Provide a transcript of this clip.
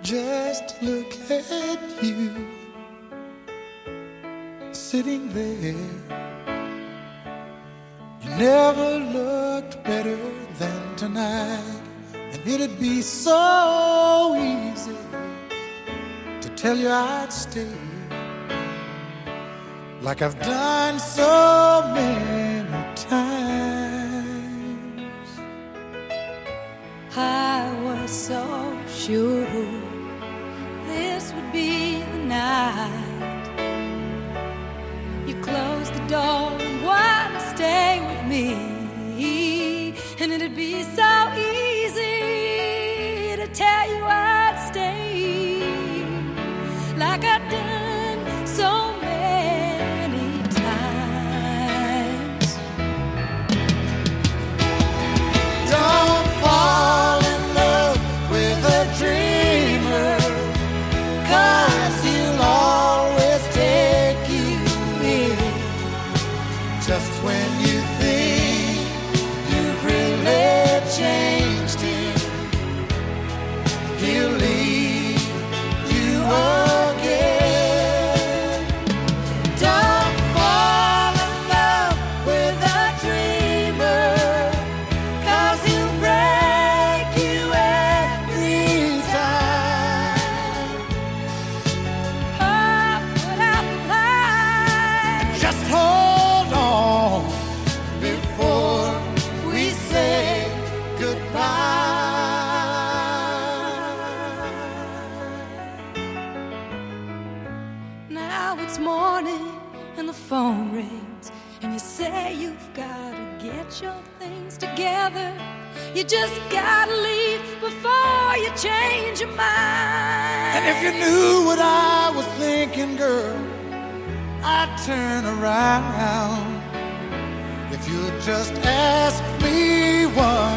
Just look at you, sitting there. You never looked better than tonight. And it'd be so easy to tell you I'd stay, like I've done so many times. I was so sure this would be the night. You closed the door and wanted to stay with me, and it'd be so easy to tell you I'd stay, like I'd done so many times. Don't fall in love with a dreamer, 'cause he'll always take you in just when you think you've really changed him. He'll leave you again. Don't fall in love with a dreamer, 'cause he'll break you every time. Oh, put out the light. Just hold on before we say goodbye. Now it's morning and the phone rings, and you say you've got to get your things together. You just gotta leave before you change your mind. And if you knew what I was thinking, girl, I'd turn around. If you'd just ask me one